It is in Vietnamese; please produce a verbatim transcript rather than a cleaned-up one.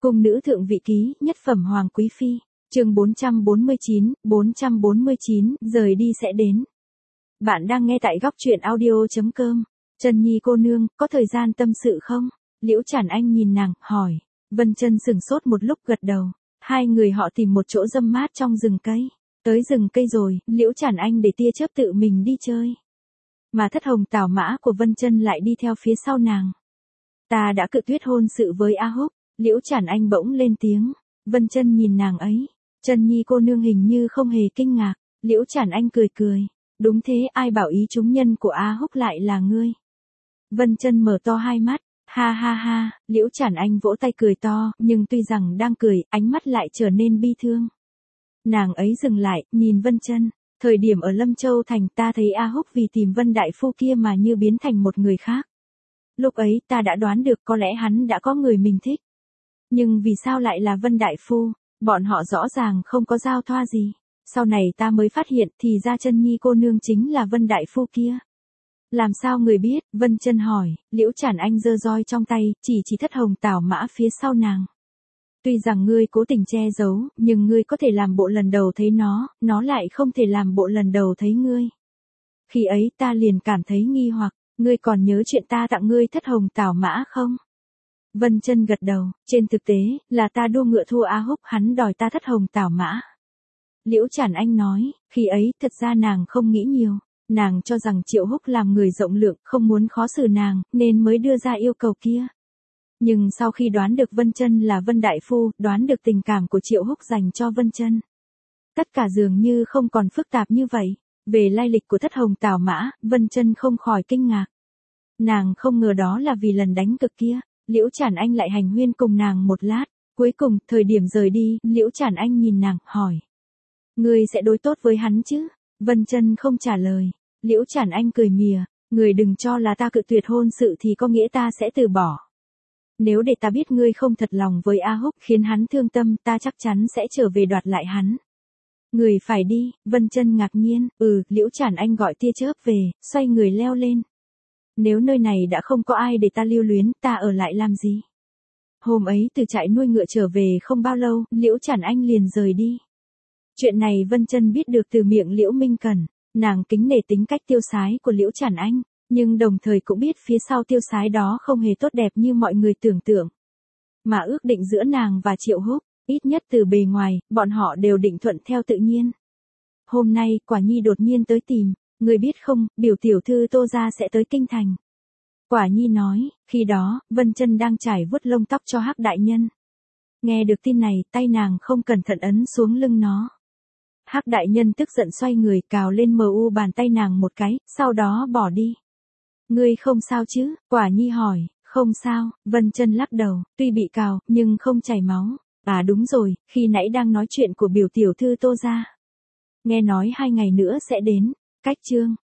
Cung nữ thượng vị ký, nhất phẩm hoàng quý phi, chương bốn trăm bốn mươi chín, bốn trăm bốn mươi chín, rời đi sẽ đến. Bạn đang nghe tại góc truyện audio chấm com. Trần Nhi cô nương, có thời gian tâm sự không? Liễu Trản Anh nhìn nàng, hỏi. Vân Chân sững sốt một lúc gật đầu. Hai người họ tìm một chỗ râm mát trong rừng cây. Tới rừng cây rồi, Liễu Trản Anh để tia chớp tự mình đi chơi. Mà thất hồng tảo mã của Vân Chân lại đi theo phía sau nàng. Ta đã cự tuyệt hôn sự với A Húc. Liễu Trản Anh bỗng lên tiếng. Vân Chân nhìn nàng ấy. Trần Nhi cô nương hình như không hề kinh ngạc. Liễu Trản Anh cười cười. Đúng thế, ai bảo ý chúng nhân của A Húc lại là ngươi. Vân Chân mở to hai mắt. Ha ha ha, Liễu Trản Anh vỗ tay cười to, nhưng tuy rằng đang cười, ánh mắt lại trở nên bi thương. Nàng ấy dừng lại, nhìn Vân Chân. Thời điểm ở Lâm Châu Thành ta thấy A Húc vì tìm Vân Đại Phu kia mà như biến thành một người khác. Lúc ấy ta đã đoán được có lẽ hắn đã có người mình thích. Nhưng vì sao lại là Vân Đại Phu, bọn họ rõ ràng không có giao thoa gì. Sau này ta mới phát hiện thì ra Trân Nhi cô nương chính là Vân Đại Phu kia. Làm sao người biết? Vân Chân hỏi. Liễu Trản Anh giơ roi trong tay, chỉ chỉ thất hồng tảo mã phía sau nàng. Tuy rằng ngươi cố tình che giấu, nhưng ngươi có thể làm bộ lần đầu thấy nó, nó lại không thể làm bộ lần đầu thấy ngươi. Khi ấy ta liền cảm thấy nghi hoặc, ngươi còn nhớ chuyện ta tặng ngươi thất hồng tảo mã không? Vân Chân gật đầu, trên thực tế, là ta đua ngựa thua A Húc, hắn đòi ta thất hồng tảo mã. Liễu Trản Anh nói, khi ấy thật ra nàng không nghĩ nhiều, nàng cho rằng Triệu Húc làm người rộng lượng, không muốn khó xử nàng, nên mới đưa ra yêu cầu kia. Nhưng sau khi đoán được Vân Chân là Vân Đại Phu, đoán được tình cảm của Triệu Húc dành cho Vân Chân, tất cả dường như không còn phức tạp như vậy. Về lai lịch của thất hồng tảo mã, Vân Chân không khỏi kinh ngạc. Nàng không ngờ đó là vì lần đánh cực kia. Liễu Trản Anh lại hành huyên cùng nàng một lát, cuối cùng, thời điểm rời đi, Liễu Trản Anh nhìn nàng, hỏi. Ngươi sẽ đối tốt với hắn chứ? Vân Chân không trả lời. Liễu Trản Anh cười mỉa, ngươi đừng cho là ta cự tuyệt hôn sự thì có nghĩa ta sẽ từ bỏ. Nếu để ta biết ngươi không thật lòng với A Húc khiến hắn thương tâm, ta chắc chắn sẽ trở về đoạt lại hắn. Ngươi phải đi. Vân Chân ngạc nhiên, ừ, Liễu Trản Anh gọi tia chớp về, xoay người leo lên. Nếu nơi này đã không có ai để ta lưu luyến, ta ở lại làm gì? Hôm ấy từ trại nuôi ngựa trở về không bao lâu, Liễu Trản Anh liền rời đi. Chuyện này Vân Chân biết được từ miệng Liễu Minh Cẩn, nàng kính nể tính cách tiêu sái của Liễu Trản Anh, nhưng đồng thời cũng biết phía sau tiêu sái đó không hề tốt đẹp như mọi người tưởng tượng. Mà ước định giữa nàng và Triệu Húc, ít nhất từ bề ngoài, bọn họ đều định thuận theo tự nhiên. Hôm nay, Quả Nhi đột nhiên tới tìm. Người biết không, biểu tiểu thư Tô gia sẽ tới kinh thành. Quả Nhi nói, khi đó, Vân Chân đang trải vuốt lông tóc cho Hắc đại nhân. Nghe được tin này, tay nàng không cẩn thận ấn xuống lưng nó. Hắc đại nhân tức giận xoay người cào lên mờ u bàn tay nàng một cái, sau đó bỏ đi. Ngươi không sao chứ? Quả Nhi hỏi. Không sao. Vân Chân lắc đầu, tuy bị cào, nhưng không chảy máu. À đúng rồi, khi nãy đang nói chuyện của biểu tiểu thư Tô gia. Nghe nói hai ngày nữa sẽ đến. Cách chương